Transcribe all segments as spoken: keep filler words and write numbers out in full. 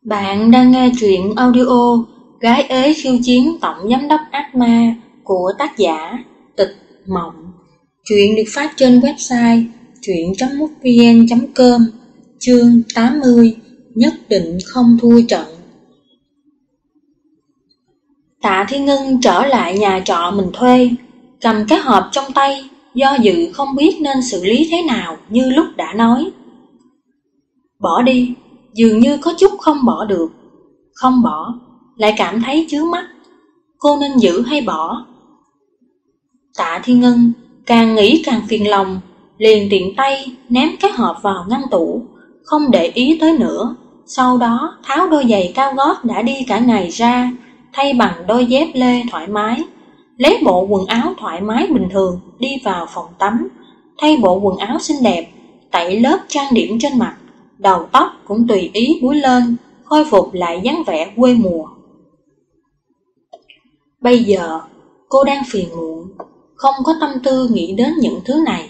Bạn đang nghe truyện audio Gái ế khiêu chiến tổng giám đốc ác ma của tác giả Tịch Mộng. Truyện được phát trên website truyện chấm mútvn chấm com. Chương tám mươi. Nhất định không thua trận. Tạ Thiên Ngân trở lại nhà trọ mình thuê, cầm cái hộp trong tay, do dự không biết nên xử lý thế nào như lúc đã nói. Bỏ đi, dường như có chút không bỏ được. Không bỏ, lại cảm thấy chướng mắt. Cô nên giữ hay bỏ? Tạ Thiên Ngân càng nghĩ càng phiền lòng, liền tiện tay ném cái hộp vào ngăn tủ, không để ý tới nữa. Sau đó tháo đôi giày cao gót đã đi cả ngày ra, thay bằng đôi dép lê thoải mái. Lấy bộ quần áo thoải mái bình thường đi vào phòng tắm, thay bộ quần áo xinh đẹp, tẩy lớp trang điểm trên mặt, đầu tóc cũng tùy ý búi lên, khôi phục lại dáng vẻ quê mùa. Bây giờ cô đang phiền muộn, không có tâm tư nghĩ đến những thứ này.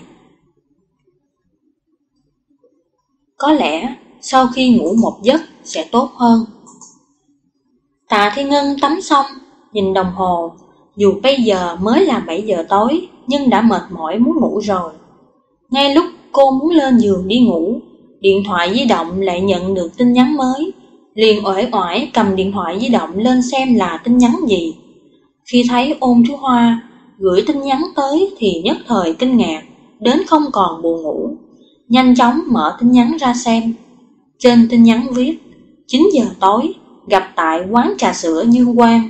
Có lẽ sau khi ngủ một giấc sẽ tốt hơn. Tạ Thiên Ngân tắm xong, nhìn đồng hồ, dù bây giờ mới là bảy giờ tối nhưng đã mệt mỏi muốn ngủ rồi. Ngay lúc cô muốn lên giường đi ngủ, điện thoại di động lại nhận được tin nhắn mới, liền uể oải cầm điện thoại di động lên xem là tin nhắn gì. Khi thấy Ôn Thiếu Hoa gửi tin nhắn tới thì nhất thời kinh ngạc đến không còn buồn ngủ, nhanh chóng mở tin nhắn ra xem. Trên tin nhắn viết chín giờ tối gặp tại quán trà sữa Dương Quang.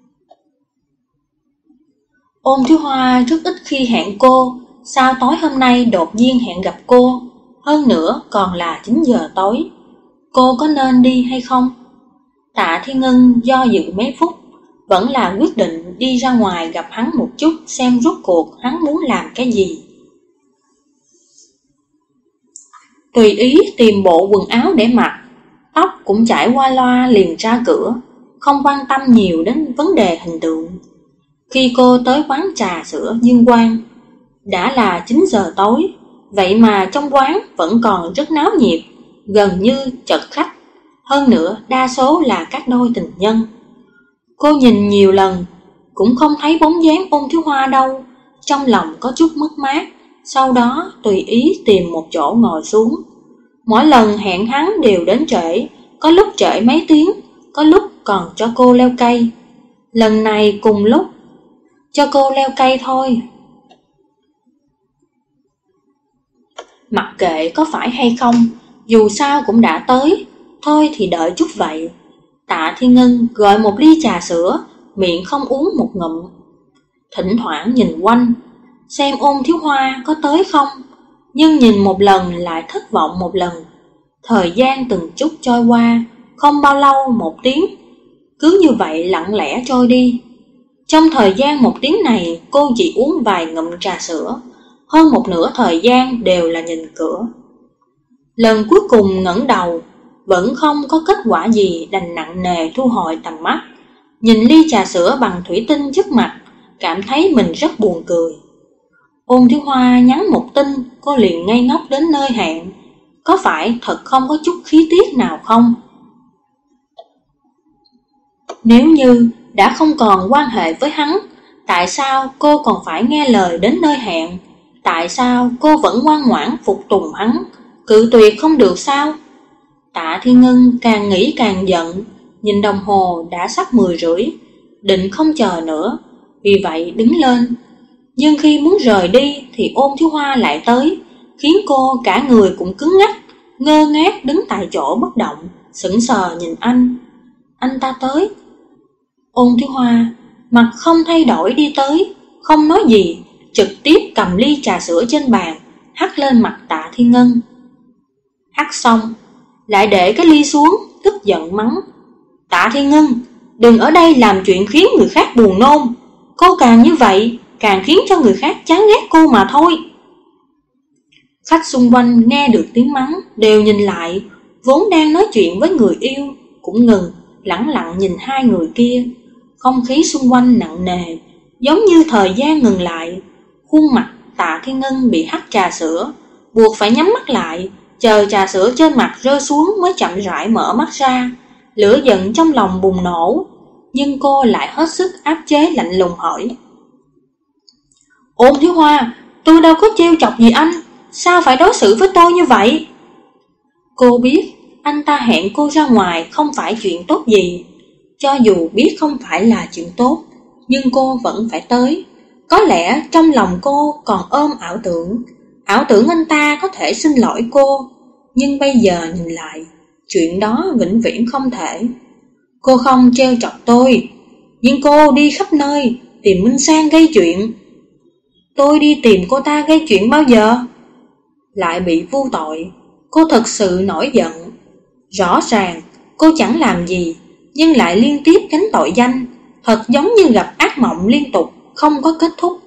Ôn Thiếu Hoa rất ít khi hẹn cô, sao tối hôm nay đột nhiên hẹn gặp cô, hơn nữa còn là chín giờ tối. Cô có nên đi hay không? Tạ Thiên Ngân do dự mấy phút, vẫn là quyết định đi ra ngoài gặp hắn một chút xem rốt cuộc hắn muốn làm cái gì. Tùy ý tìm bộ quần áo để mặc, tóc cũng chải qua loa liền ra cửa, không quan tâm nhiều đến vấn đề hình tượng. Khi cô tới quán trà sữa Dương Quang, đã là chín giờ tối, vậy mà trong quán vẫn còn rất náo nhiệt, gần như chật khách. Hơn nữa đa số là các đôi tình nhân. Cô nhìn nhiều lần cũng không thấy bóng dáng Ôn Thiếu Hoa đâu, trong lòng có chút mất mát. Sau đó tùy ý tìm một chỗ ngồi xuống. Mỗi lần hẹn hắn đều đến trễ, có lúc trễ mấy tiếng, có lúc còn cho cô leo cây. Lần này cùng lúc cho cô leo cây thôi. Mặc kệ có phải hay không, dù sao cũng đã tới, thôi thì đợi chút vậy. Tạ Thiên Ngân gọi một ly trà sữa, miệng không uống một ngụm. Thỉnh thoảng nhìn quanh, xem Ôn Thiếu Hoa có tới không, nhưng nhìn một lần lại thất vọng một lần. Thời gian từng chút trôi qua, không bao lâu một tiếng, cứ như vậy lặng lẽ trôi đi. Trong thời gian một tiếng này, cô chỉ uống vài ngụm trà sữa, hơn một nửa thời gian đều là nhìn cửa. Lần cuối cùng ngẩng đầu, vẫn không có kết quả gì, đành nặng nề thu hồi tầm mắt. Nhìn ly trà sữa bằng thủy tinh trước mặt, cảm thấy mình rất buồn cười. Ôn Thiếu Hoa nhắn một tin, cô liền ngây ngốc đến nơi hẹn. Có phải thật không có chút khí tiết nào không? Nếu như đã không còn quan hệ với hắn, tại sao cô còn phải nghe lời đến nơi hẹn? Tại sao cô vẫn ngoan ngoãn phục tùng hắn, cự tuyệt không được sao? Tạ Thiên Ngân càng nghĩ càng giận, nhìn đồng hồ đã sắp mười rưỡi, định không chờ nữa, vì vậy đứng lên. Nhưng khi muốn rời đi thì Ôn Thiếu Hoa lại tới, khiến cô cả người cũng cứng ngắc, ngơ ngác đứng tại chỗ bất động, sững sờ nhìn anh. Anh ta tới. Ôn Thiếu Hoa mặt không thay đổi đi tới, không nói gì, trực tiếp cầm ly trà sữa trên bàn, hắt lên mặt Tạ Thiên Ngân. Hắt xong, lại để cái ly xuống, tức giận mắng. Tạ Thiên Ngân, đừng ở đây làm chuyện khiến người khác buồn nôn. Cô càng như vậy, càng khiến cho người khác chán ghét cô mà thôi. Khách xung quanh nghe được tiếng mắng, đều nhìn lại, vốn đang nói chuyện với người yêu, cũng ngừng, lẳng lặng nhìn hai người kia. Không khí xung quanh nặng nề, giống như thời gian ngừng lại. Khuôn mặt Tạ Thiên Ngân bị hắt trà sữa, buộc phải nhắm mắt lại, chờ trà sữa trên mặt rơi xuống mới chậm rãi mở mắt ra. Lửa giận trong lòng bùng nổ, nhưng cô lại hết sức áp chế lạnh lùng hỏi: Ôn Thiếu Hoa, tôi đâu có trêu chọc gì anh, sao phải đối xử với tôi như vậy? Cô biết anh ta hẹn cô ra ngoài không phải chuyện tốt gì. Cho dù biết không phải là chuyện tốt, nhưng cô vẫn phải tới. Có lẽ trong lòng cô còn ôm ảo tưởng, ảo tưởng anh ta có thể xin lỗi cô. Nhưng bây giờ nhìn lại, chuyện đó vĩnh viễn không thể. Cô không trêu chọc tôi, nhưng cô đi khắp nơi tìm Minh Sang gây chuyện. Tôi đi tìm cô ta gây chuyện bao giờ? Lại bị vu tội. Cô thật sự nổi giận. Rõ ràng cô chẳng làm gì, nhưng lại liên tiếp gánh tội danh, thật giống như gặp ác mộng liên tục, không có kết thúc.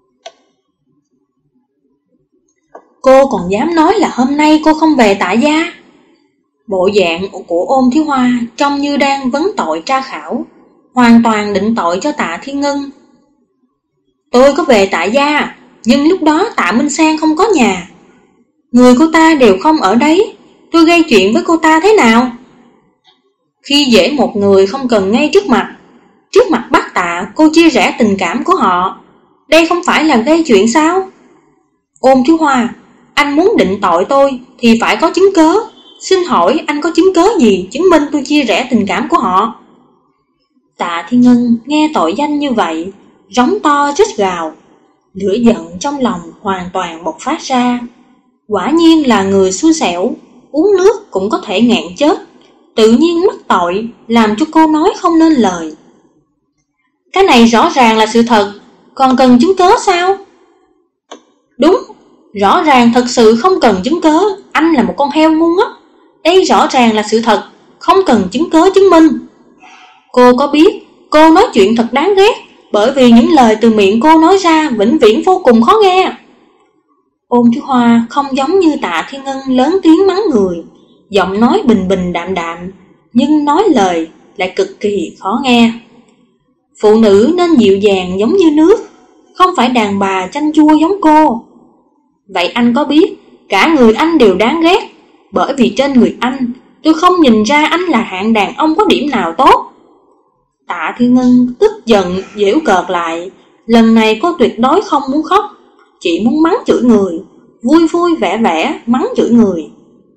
Cô còn dám nói là hôm nay cô không về Tạ gia? Bộ dạng của Ôn Thiếu Hoa trông như đang vấn tội tra khảo, hoàn toàn định tội cho Tạ Thiên Ngân. Tôi có về Tạ gia, nhưng lúc đó Tạ Minh Sang không có nhà, người cô ta đều không ở đấy. Tôi gây chuyện với cô ta thế nào? Khi dễ một người không cần ngay trước mặt, trước mặt bác Tạ cô chia rẽ tình cảm của họ, đây không phải là gây chuyện sao? Ôn Thiếu Hoa, anh muốn định tội tôi thì phải có chứng cớ. Xin hỏi anh có chứng cớ gì chứng minh tôi chia rẽ tình cảm của họ? Tạ Thiên Ngân nghe tội danh như vậy, rống to rít gào. Lửa giận trong lòng hoàn toàn bộc phát ra. Quả nhiên là người xui xẻo, uống nước cũng có thể ngạn chết. Tự nhiên mắc tội, làm cho cô nói không nên lời. Cái này rõ ràng là sự thật, còn cần chứng cớ sao? Đúng, rõ ràng thật sự không cần chứng cớ. Anh là một con heo ngu ngốc. Đây rõ ràng là sự thật, không cần chứng cớ chứng minh. Cô có biết cô nói chuyện thật đáng ghét, bởi vì những lời từ miệng cô nói ra vĩnh viễn vô cùng khó nghe. Ôn Thiếu Hoa không giống như Tạ Thiên Ngân lớn tiếng mắng người, giọng nói bình bình đạm đạm, nhưng nói lời lại cực kỳ khó nghe. Phụ nữ nên dịu dàng giống như nước, không phải đàn bà chanh chua giống cô. Vậy anh có biết cả người anh đều đáng ghét, bởi vì trên người anh tôi không nhìn ra anh là hạng đàn ông có điểm nào tốt. Tạ Thiên Ngân tức giận giễu cợt lại. Lần này cô tuyệt đối không muốn khóc, chỉ muốn mắng chửi người, vui vui vẻ vẻ mắng chửi người.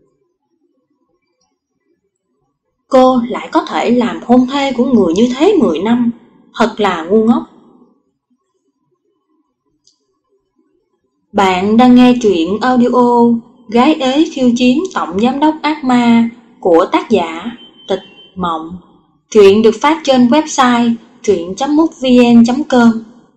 Cô lại có thể làm hôn thê của người như thế mười năm, thật là ngu ngốc. Bạn đang nghe truyện audio Gái ế khiêu chiến tổng giám đốc ác ma của tác giả Tịch Mộng. Truyện được phát trên website truyện chấm mútvn chấm com.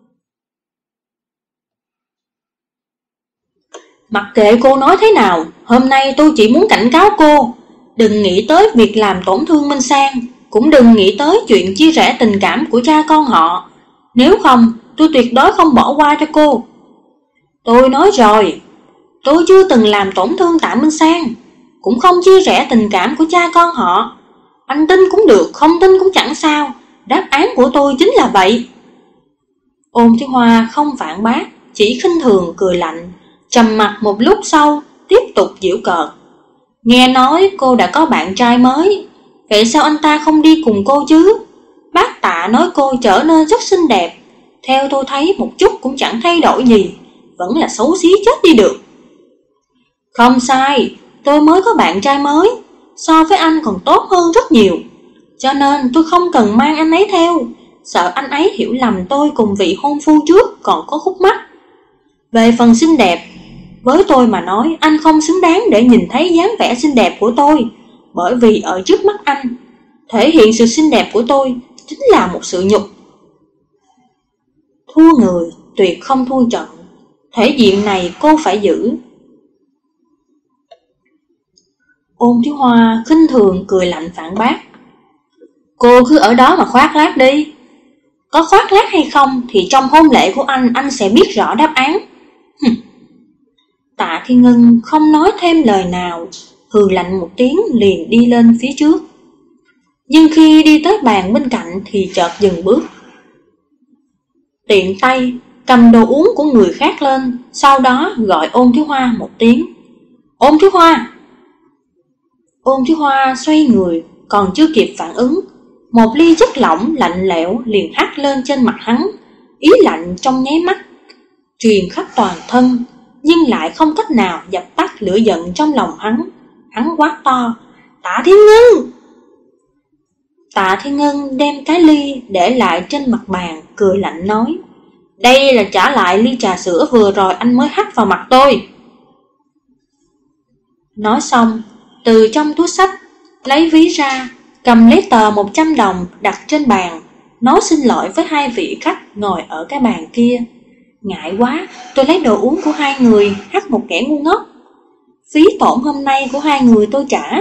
Mặc kệ cô nói thế nào, hôm nay tôi chỉ muốn cảnh cáo cô, đừng nghĩ tới việc làm tổn thương Minh Sang, cũng đừng nghĩ tới chuyện chia rẽ tình cảm của cha con họ. Nếu không, tôi tuyệt đối không bỏ qua cho cô. Tôi nói rồi, tôi chưa từng làm tổn thương Tạ Minh Sang, cũng không chia rẽ tình cảm của cha con họ. Anh tin cũng được, không tin cũng chẳng sao, đáp án của tôi chính là vậy. Ôn Thiếu Hoa không phản bác, chỉ khinh thường cười lạnh, trầm mặc một lúc sau tiếp tục giễu cợt. Nghe nói cô đã có bạn trai mới, vậy sao anh ta không đi cùng cô chứ? Bác Tạ nói cô trở nên rất xinh đẹp, theo tôi thấy một chút cũng chẳng thay đổi gì, vẫn là xấu xí chết đi được. Không sai, tôi mới có bạn trai mới, so với anh còn tốt hơn rất nhiều, cho nên tôi không cần mang anh ấy theo, sợ anh ấy hiểu lầm tôi cùng vị hôn phu trước còn có khúc mắc. Về phần xinh đẹp, với tôi mà nói anh không xứng đáng để nhìn thấy dáng vẻ xinh đẹp của tôi, bởi vì ở trước mắt anh, thể hiện sự xinh đẹp của tôi chính là một sự nhục. Thua người tuyệt không thua trận, thể diện này cô phải giữ. Ôn Thiếu Hoa khinh thường cười lạnh phản bác. Cô cứ ở đó mà khoác lác đi. Có khoác lác hay không thì trong hôn lễ của anh, anh sẽ biết rõ đáp án. Hừm. Tạ Thiên Ngân không nói thêm lời nào, hừ lạnh một tiếng liền đi lên phía trước. Nhưng khi đi tới bàn bên cạnh thì chợt dừng bước, tiện tay cầm đồ uống của người khác lên, sau đó gọi Ôn Thiếu Hoa một tiếng. Ôn Thiếu Hoa! Ôn Thiếu Hoa xoay người, còn chưa kịp phản ứng, một ly chất lỏng lạnh lẽo liền hắt lên trên mặt hắn. Ý lạnh trong nháy mắt truyền khắp toàn thân, nhưng lại không cách nào dập tắt lửa giận trong lòng hắn. Hắn quát to: Tạ Thiên Ngân! Tạ Thiên Ngân đem cái ly để lại trên mặt bàn, cười lạnh nói: Đây là trả lại ly trà sữa vừa rồi anh mới hắt vào mặt tôi. Nói xong, từ trong túi xách lấy ví ra, cầm lấy tờ một trăm đồng đặt trên bàn, nói xin lỗi với hai vị khách ngồi ở cái bàn kia. Ngại quá, tôi lấy đồ uống của hai người hắt một kẻ ngu ngốc. Phí tổn hôm nay của hai người tôi trả.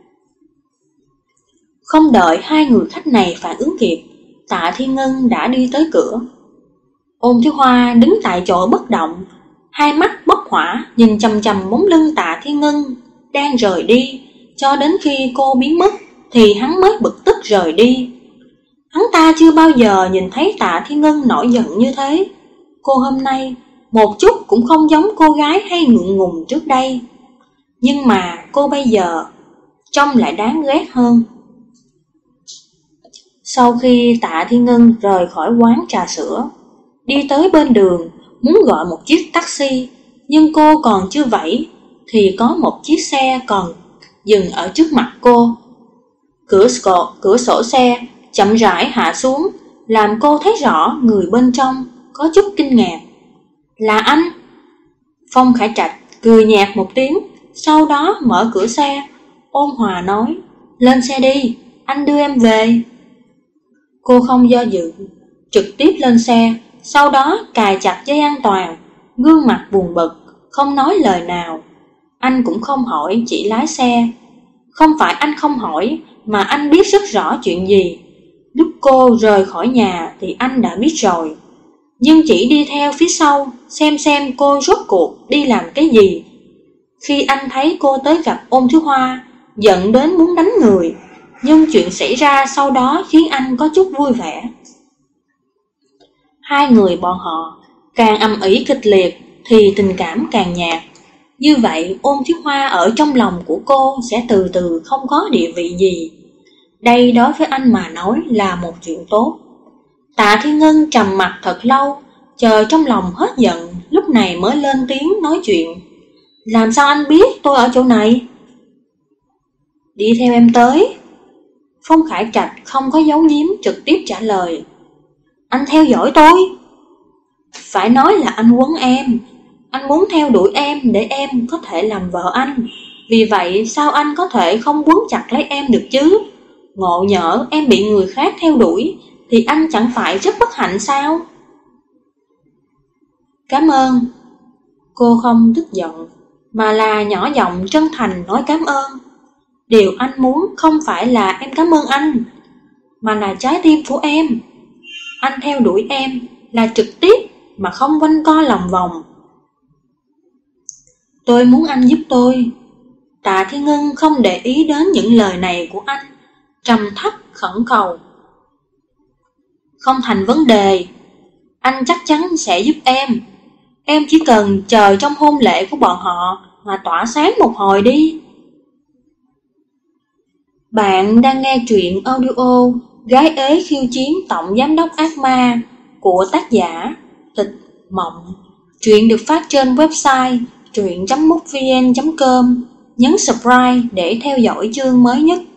Không đợi hai người khách này phản ứng kịp, Tạ Thiên Ngân đã đi tới cửa. Ôn Thiếu Hoa đứng tại chỗ bất động, hai mắt bốc hỏa nhìn chằm chằm bóng lưng Tạ Thiên Ngân đang rời đi, cho đến khi cô biến mất thì hắn mới bực tức rời đi. Hắn ta chưa bao giờ nhìn thấy Tạ Thiên Ngân nổi giận như thế. Cô hôm nay một chút cũng không giống cô gái hay ngượng ngùng trước đây, nhưng mà cô bây giờ trông lại đáng ghét hơn. Sau khi Tạ Thiên Ngân rời khỏi quán trà sữa, đi tới bên đường muốn gọi một chiếc taxi, nhưng cô còn chưa vẫy thì có một chiếc xe còn dừng ở trước mặt cô. Cửa sổ, cửa sổ xe chậm rãi hạ xuống, làm cô thấy rõ người bên trong, có chút kinh ngạc. Là anh? Phong Khải Trạch cười nhạt một tiếng, sau đó mở cửa xe, ôn hòa nói: Lên xe đi, anh đưa em về. Cô không do dự, trực tiếp lên xe, sau đó cài chặt dây an toàn, gương mặt buồn bực, không nói lời nào. Anh cũng không hỏi, chỉ lái xe. Không phải anh không hỏi, mà anh biết rất rõ chuyện gì. Lúc cô rời khỏi nhà thì anh đã biết rồi, nhưng chỉ đi theo phía sau, xem xem cô rốt cuộc đi làm cái gì. Khi anh thấy cô tới gặp Ôn Thiếu Hoa, giận đến muốn đánh người, nhưng chuyện xảy ra sau đó khiến anh có chút vui vẻ. Hai người bọn họ càng ầm ĩ kịch liệt thì tình cảm càng nhạt. Như vậy Ôn Thiếu Hoa ở trong lòng của cô sẽ từ từ không có địa vị gì. Đây đối với anh mà nói là một chuyện tốt. Tạ Thiên Ngân trầm mặt thật lâu, chờ trong lòng hết giận, lúc này mới lên tiếng nói chuyện. Làm sao anh biết tôi ở chỗ này? Đi theo em tới. Phong Khải Trạch không có giấu giếm, trực tiếp trả lời. Anh theo dõi tôi? Phải nói là anh quấn em. Anh muốn theo đuổi em để em có thể làm vợ anh. Vì vậy sao anh có thể không quấn chặt lấy em được chứ? Ngộ nhỡ em bị người khác theo đuổi thì anh chẳng phải rất bất hạnh sao? Cảm ơn. Cô không tức giận, mà là nhỏ giọng chân thành nói cảm ơn. Điều anh muốn không phải là em cảm ơn anh, mà là trái tim của em. Anh theo đuổi em là trực tiếp mà không quanh co lòng vòng. Tôi muốn anh giúp tôi. Tạ Thiên Ngân không để ý đến những lời này của anh, trầm thấp khẩn cầu. Không thành vấn đề, anh chắc chắn sẽ giúp em. Em chỉ cần chờ trong hôn lễ của bọn họ mà tỏa sáng một hồi đi. Bạn đang nghe truyện audio Gái ế khiêu chiến tổng giám đốc ác ma của tác giả Tịch Mộng. Truyện được phát trên website truyện chấm mútvn chấm com. Nhấn subscribe để theo dõi chương mới nhất.